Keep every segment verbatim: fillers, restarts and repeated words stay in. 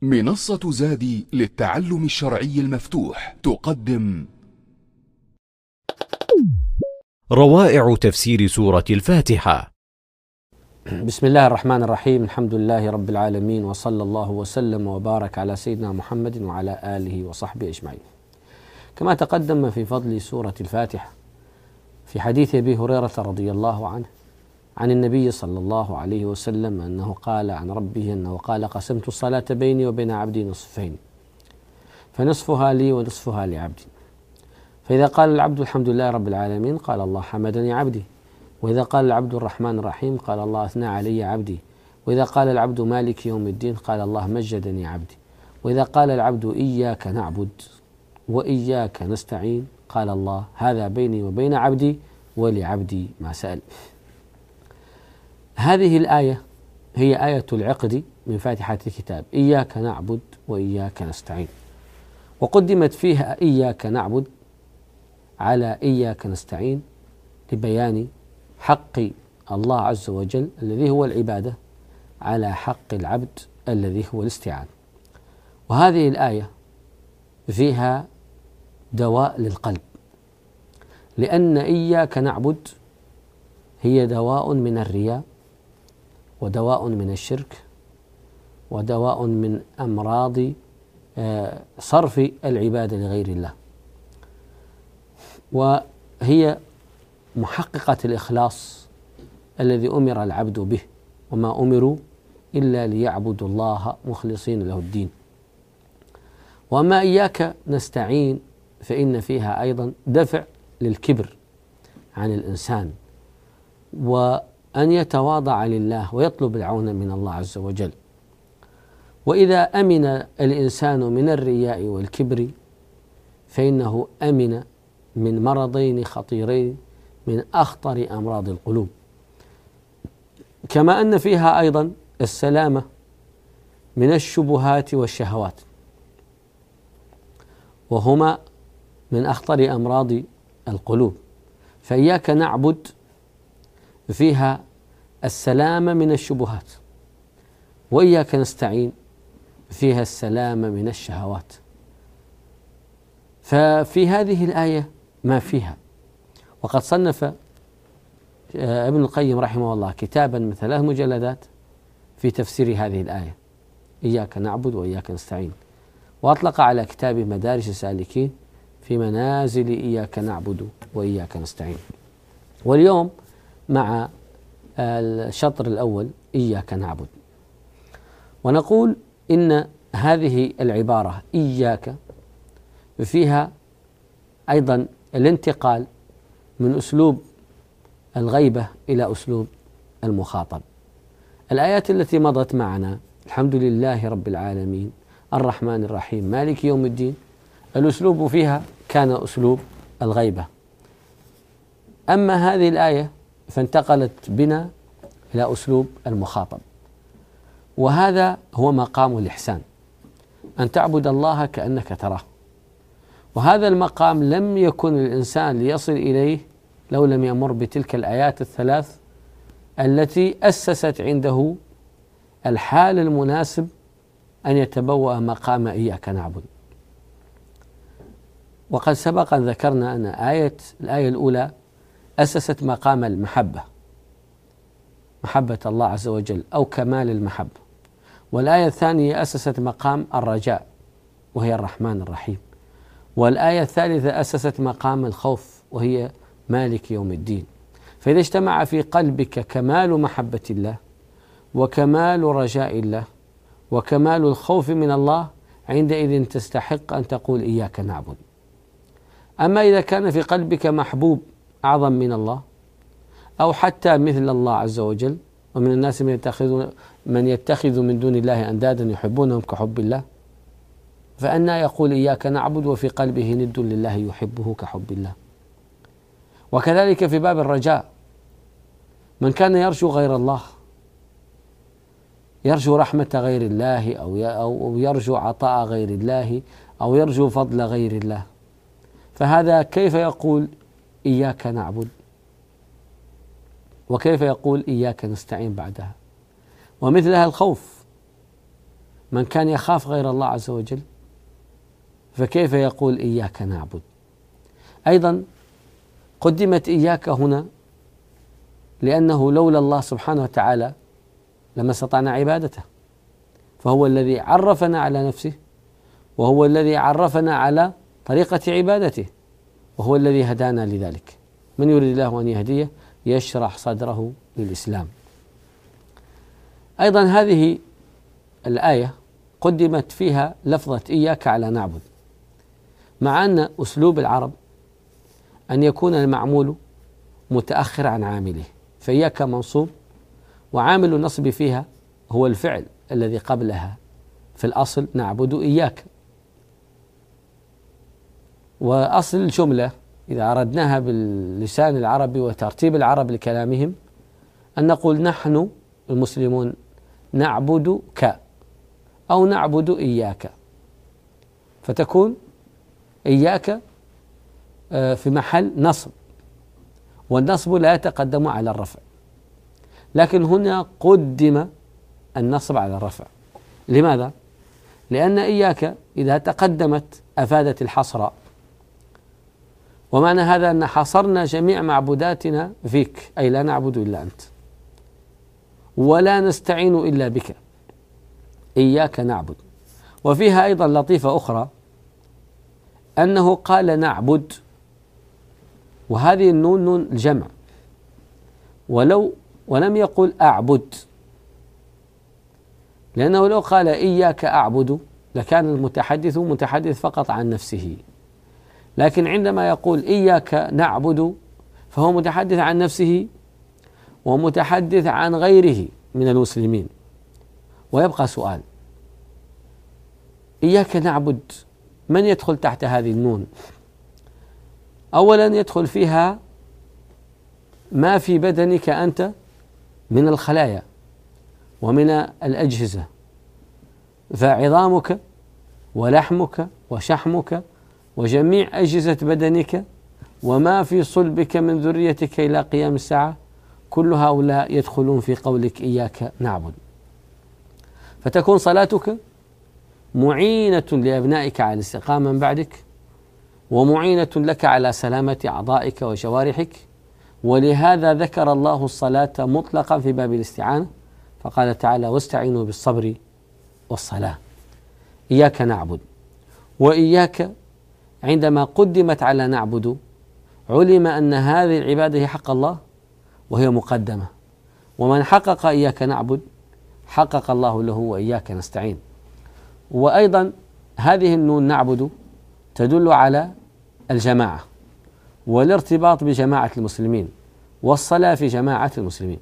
منصة زادي للتعلم الشرعي المفتوح تقدم روائع تفسير سورة الفاتحة. بسم الله الرحمن الرحيم. الحمد لله رب العالمين، وصلى الله وسلم وبارك على سيدنا محمد وعلى آله وصحبه أجمعين. كما تقدم في فضل سورة الفاتحة في حديث أبي هريرة رضي الله عنه عن النبي صلى الله عليه وسلم أنه قال عن ربه أنه قال: قسمت الصلاة بيني وبين عبدي نصفين، فنصفها لي ونصفها لعبدي. فإذا قال العبد الحمد لله رب العالمين قال الله حمدني عبدي، وإذا قال العبد الرحمن الرحيم قال الله أثنى علي عبدي، وإذا قال العبد مالك يوم الدين قال الله مجدني عبدي، وإذا قال العبد إياك نعبد وإياك نستعين قال الله هذا بيني وبين عبدي ولعبدي ما سأل. هذه الآية هي آية العقد من فاتحة الكتاب، إياك نعبد وإياك نستعين، وقدمت فيها إياك نعبد على إياك نستعين لبيان حق الله عز وجل الذي هو العبادة على حق العبد الذي هو الاستعانة. وهذه الآية فيها دواء للقلب، لأن إياك نعبد هي دواء من الرياء، ودواء من الشرك، ودواء من أمراض صرف العبادة لغير الله، وهي محققة الإخلاص الذي أمر العبد به، وما أمروا إلا ليعبدوا الله مخلصين له الدين. وأما إياك نستعين فإن فيها أيضا دفع للكبر عن الإنسان، وأن يتواضع لله ويطلب العون من الله عز وجل. وإذا أمن الإنسان من الرياء والكبر فإنه أمن من مرضين خطيرين من أخطر أمراض القلوب، كما أن فيها أيضا السلامة من الشبهات والشهوات، وهما من أخطر أمراض القلوب. فإياك نعبد فيها السلامة من الشبهات، وإياك نستعين فيها السلامة من الشهوات. ففي هذه الآية ما فيها. وقد صنف ابن القيم رحمه الله كتابا من ثلاث مجلدات في تفسير هذه الآية، إياك نعبد وإياك نستعين، وأطلق على كتابه مدارج السالكين في منازل إياك نعبد وإياك نستعين. واليوم مع الشطر الأول إياك نعبد، ونقول إن هذه العبارة إياك فيها أيضا الانتقال من أسلوب الغيبة إلى أسلوب المخاطب. الآيات التي مضت معنا الحمد لله رب العالمين الرحمن الرحيم مالك يوم الدين، الأسلوب فيها كان أسلوب الغيبة. أما هذه الآية فانتقلت بنا إلى أسلوب المخاطب، وهذا هو مقام الإحسان، أن تعبد الله كأنك تراه. وهذا المقام لم يكن الإنسان ليصل إليه لو لم يمر بتلك الآيات الثلاث التي أسست عنده الحال المناسب أن يتبوأ مقام إياك نعبد. وقد سبق أن ذكرنا أن آية الآية الأولى أسست مقام المحبة، محبة الله عز وجل أو كمال المحبة، والآية الثانية أسست مقام الرجاء وهي الرحمن الرحيم، والآية الثالثة أسست مقام الخوف وهي مالك يوم الدين. فإذا اجتمع في قلبك كمال محبة الله وكمال رجاء الله وكمال الخوف من الله، عندئذ تستحق أن تقول إياك نعبد. أما إذا كان في قلبك محبوب أعظم من الله أو حتى مثل الله عز وجل، ومن الناس من يتخذ من يتخذ من دون الله أندادا يحبونهم كحب الله، فأنى يقول إياك نعبد وفي قلبه ند لله يحبه كحب الله. وكذلك في باب الرجاء، من كان يرجو غير الله، يرجو رحمة غير الله أو يرجو عطاء غير الله أو يرجو فضل غير الله، فهذا كيف يقول إياك نعبد وكيف يقول إياك نستعين بعدها؟ ومثلها الخوف، من كان يخاف غير الله عز وجل فكيف يقول إياك نعبد؟ أيضا قدمت إياك هنا لأنه لولا الله سبحانه وتعالى لما استطعنا عبادته، فهو الذي عرفنا على نفسه، وهو الذي عرفنا على طريقة عبادته، وهو الذي هدانا لذلك. من يريد الله أن يهديه يشرح صدره للإسلام. أيضا هذه الآية قدمت فيها لفظة إياك على نعبد، مع أن أسلوب العرب أن يكون المعمول متأخر عن عامله، فإياك منصوب وعامل النصب فيها هو الفعل الذي قبلها، في الأصل نعبد إياك. وأصل الجملة إذا أردناها باللسان العربي وترتيب العرب لكلامهم أن نقول نحن المسلمون نعبدك أو نعبد إياك، فتكون إياك في محل نصب، والنصب لا يتقدم على الرفع، لكن هنا قدم النصب على الرفع. لماذا؟ لأن إياك إذا تقدمت أفادت الحصر، ومعنى هذا أن حصرنا جميع معبوداتنا فيك، أي لا نعبد إلا أنت ولا نستعين إلا بك، إياك نعبد. وفيها أيضا لطيفة أخرى أنه قال نعبد، وهذه النون نون الجمع، ولو ولم يقل أعبد، لأنه لو قال إياك أعبد لكان المتحدث متحدث فقط عن نفسه، لكن عندما يقول إياك نعبد فهو متحدث عن نفسه ومتحدث عن غيره من المسلمين. ويبقى سؤال: إياك نعبد من يدخل تحت هذه النون؟ أولا يدخل فيها ما في بدنك أنت من الخلايا ومن الأجهزة، فعظامك ولحمك وشحمك وجميع أجهزة بدنك وما في صلبك من ذريتك إلى قيام الساعة، كل هؤلاء يدخلون في قولك إياك نعبد. فتكون صلاتك معينة لأبنائك على الاستقامة من بعدك، ومعينة لك على سلامة أعضائك وجوارحك، ولهذا ذكر الله الصلاة مطلقا في باب الاستعانة، فقال تعالى: واستعينوا بالصبر والصلاة. إياك نعبد. وإياك عندما قدمت على نعبد علم أن هذه العبادة هي حق الله وهي مقدمة، ومن حقق إياك نعبد حقق الله له وإياك نستعين. وأيضا هذه النون نعبد تدل على الجماعة والارتباط بجماعة المسلمين والصلاة في جماعة المسلمين.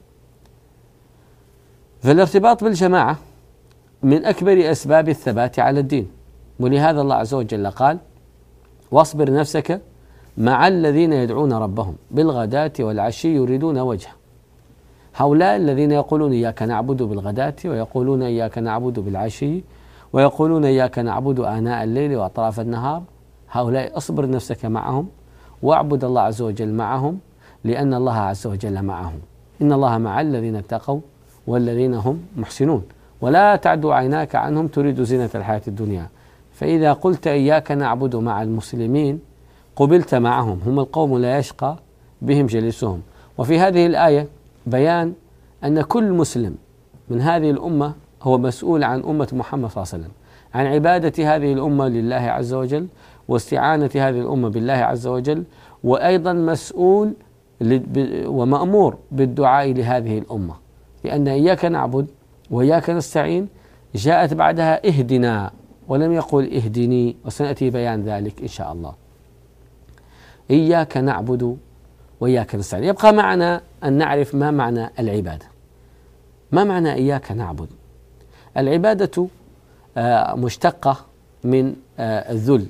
فالارتباط بالجماعة من أكبر أسباب الثبات على الدين، ولهذا الله عز وجل قال: واصبر نفسك مع الذين يدعون ربهم بالغداة والعشي يريدون وجهه. هؤلاء الذين يقولون إياك نعبد بالغداة، ويقولون إياك نعبد بالعشي، ويقولون إياك نعبد آناء الليل وأطراف النهار، هؤلاء أصبر نفسك معهم واعبد الله عز وجل معهم، لأن الله عز وجل معهم. إن الله مع الذين اتقوا والذين هم محسنون، ولا تعد عيناك عنهم تريد زينة الحياة الدنيا. فإذا قلت إياك نعبد مع المسلمين قبلت معهم، هم القوم لا يشقى بهم جليسهم. وفي هذه الآية بيان أن كل مسلم من هذه الأمة هو مسؤول عن أمة محمد صلى الله عليه وسلم، عن عبادة هذه الأمة لله عز وجل، واستعانة هذه الأمة بالله عز وجل، وأيضا مسؤول ومأمور بالدعاء لهذه الأمة، لأن إياك نعبد وإياك نستعين جاءت بعدها اهدنا، ولم يقل اهدني، وسنأتي بيان ذلك إن شاء الله. إياك نعبد وإياك نستعين. يبقى معنا أن نعرف ما معنى العبادة. ما معنى إياك نعبد؟ العبادة مشتقة من الذل،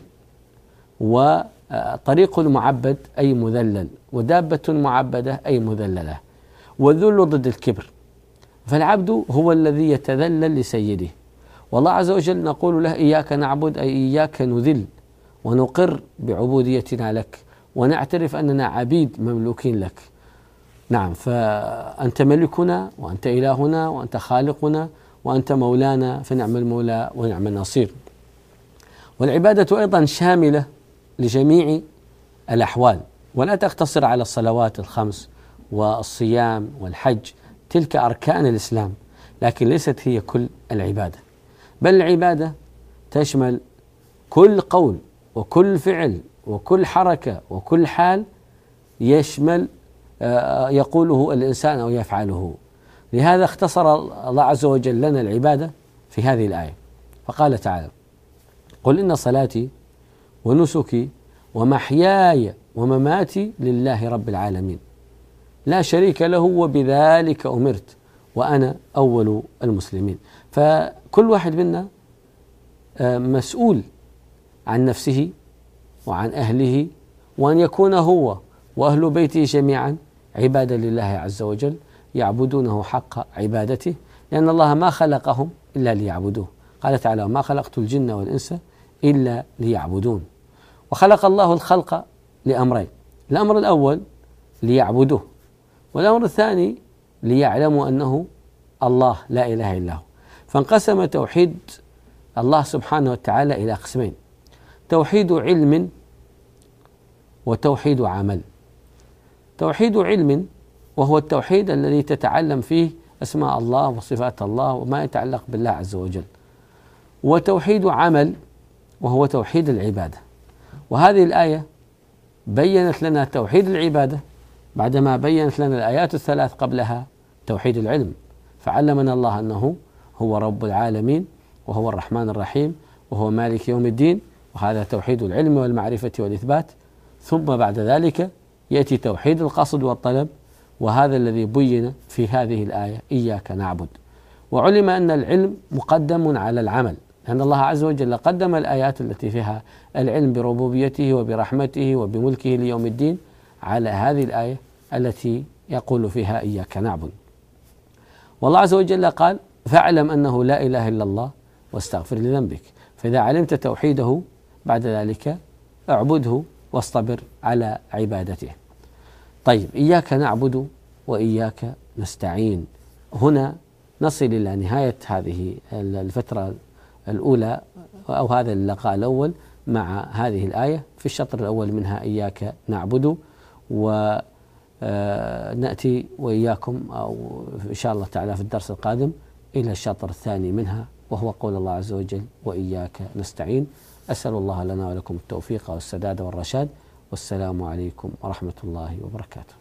وطريق المعبد أي مذلل، ودابة معبدة أي مذللة، والذل ضد الكبر. فالعبد هو الذي يتذلل لسيده، والله عز وجل نقول له إياك نعبد أي إياك نذل ونقر بعبوديتنا لك، ونعترف أننا عبيد مملوكين لك. نعم، فأنت ملكنا وأنت إلهنا وأنت خالقنا وأنت مولانا فنعم المولى ونعم النصير. والعبادة أيضا شاملة لجميع الأحوال، ولا تقتصر على الصلوات الخمس والصيام والحج، تلك أركان الإسلام، لكن ليست هي كل العبادة، بل العبادة تشمل كل قول وكل فعل وكل حركة وكل حال يشمل يقوله الإنسان أو يفعله. لهذا اختصر الله عز وجل لنا العبادة في هذه الآية، فقال تعالى: قل إن صلاتي ونسكي ومحياي ومماتي لله رب العالمين لا شريك له وبذلك أمرت وأنا أول المسلمين. فكل واحد منا مسؤول عن نفسه وعن أهله، وأن يكون هو وأهل بيته جميعا عبادة لله عز وجل، يعبدونه حق عبادته، لأن الله ما خلقهم إلا ليعبدوه. قال تعالى: وما خلقت الجن والإنس إلا ليعبدون. وخلق الله الخلق لأمرين: الأمر الأول ليعبدوه، والأمر الثاني ليعلموا أنه الله لا إله إلا هو. فانقسم توحيد الله سبحانه وتعالى إلى قسمين: توحيد علم وتوحيد عمل. توحيد علم وهو التوحيد الذي تتعلم فيه أسماء الله وصفات الله وما يتعلق بالله عز وجل. وتوحيد عمل وهو توحيد العبادة. وهذه الآية بيّنت لنا توحيد العبادة بعدما بيّنت لنا الآيات الثلاث قبلها توحيد العلم، فعلمنا الله أنه هو رب العالمين وهو الرحمن الرحيم وهو مالك يوم الدين، وهذا توحيد العلم والمعرفة والإثبات. ثم بعد ذلك يأتي توحيد القصد والطلب، وهذا الذي بين في هذه الآية: إياك نعبد. وعلم أن العلم مقدم على العمل، لأن الله عز وجل قدم الآيات التي فيها العلم بربوبيته وبرحمته وبملكه ليوم الدين على هذه الآية التي يقول فيها إياك نعبد. والله عز وجل قال: فاعلم أنه لا إله إلا الله واستغفر لذنبك. فإذا علمت توحيده بعد ذلك اعبده واصطبر على عبادته. طيب، إياك نعبد وإياك نستعين. هنا نصل إلى نهاية هذه الفترة الأولى أو هذا اللقاء الأول مع هذه الآية في الشطر الأول منها: إياك نعبد. ونأتي وإياكم أو إن شاء الله تعالى في الدرس القادم إلى الشطر الثاني منها، وهو قول الله عز وجل: وإياك نستعين. أسأل الله لنا ولكم التوفيق والسداد والرشاد، والسلام عليكم ورحمة الله وبركاته.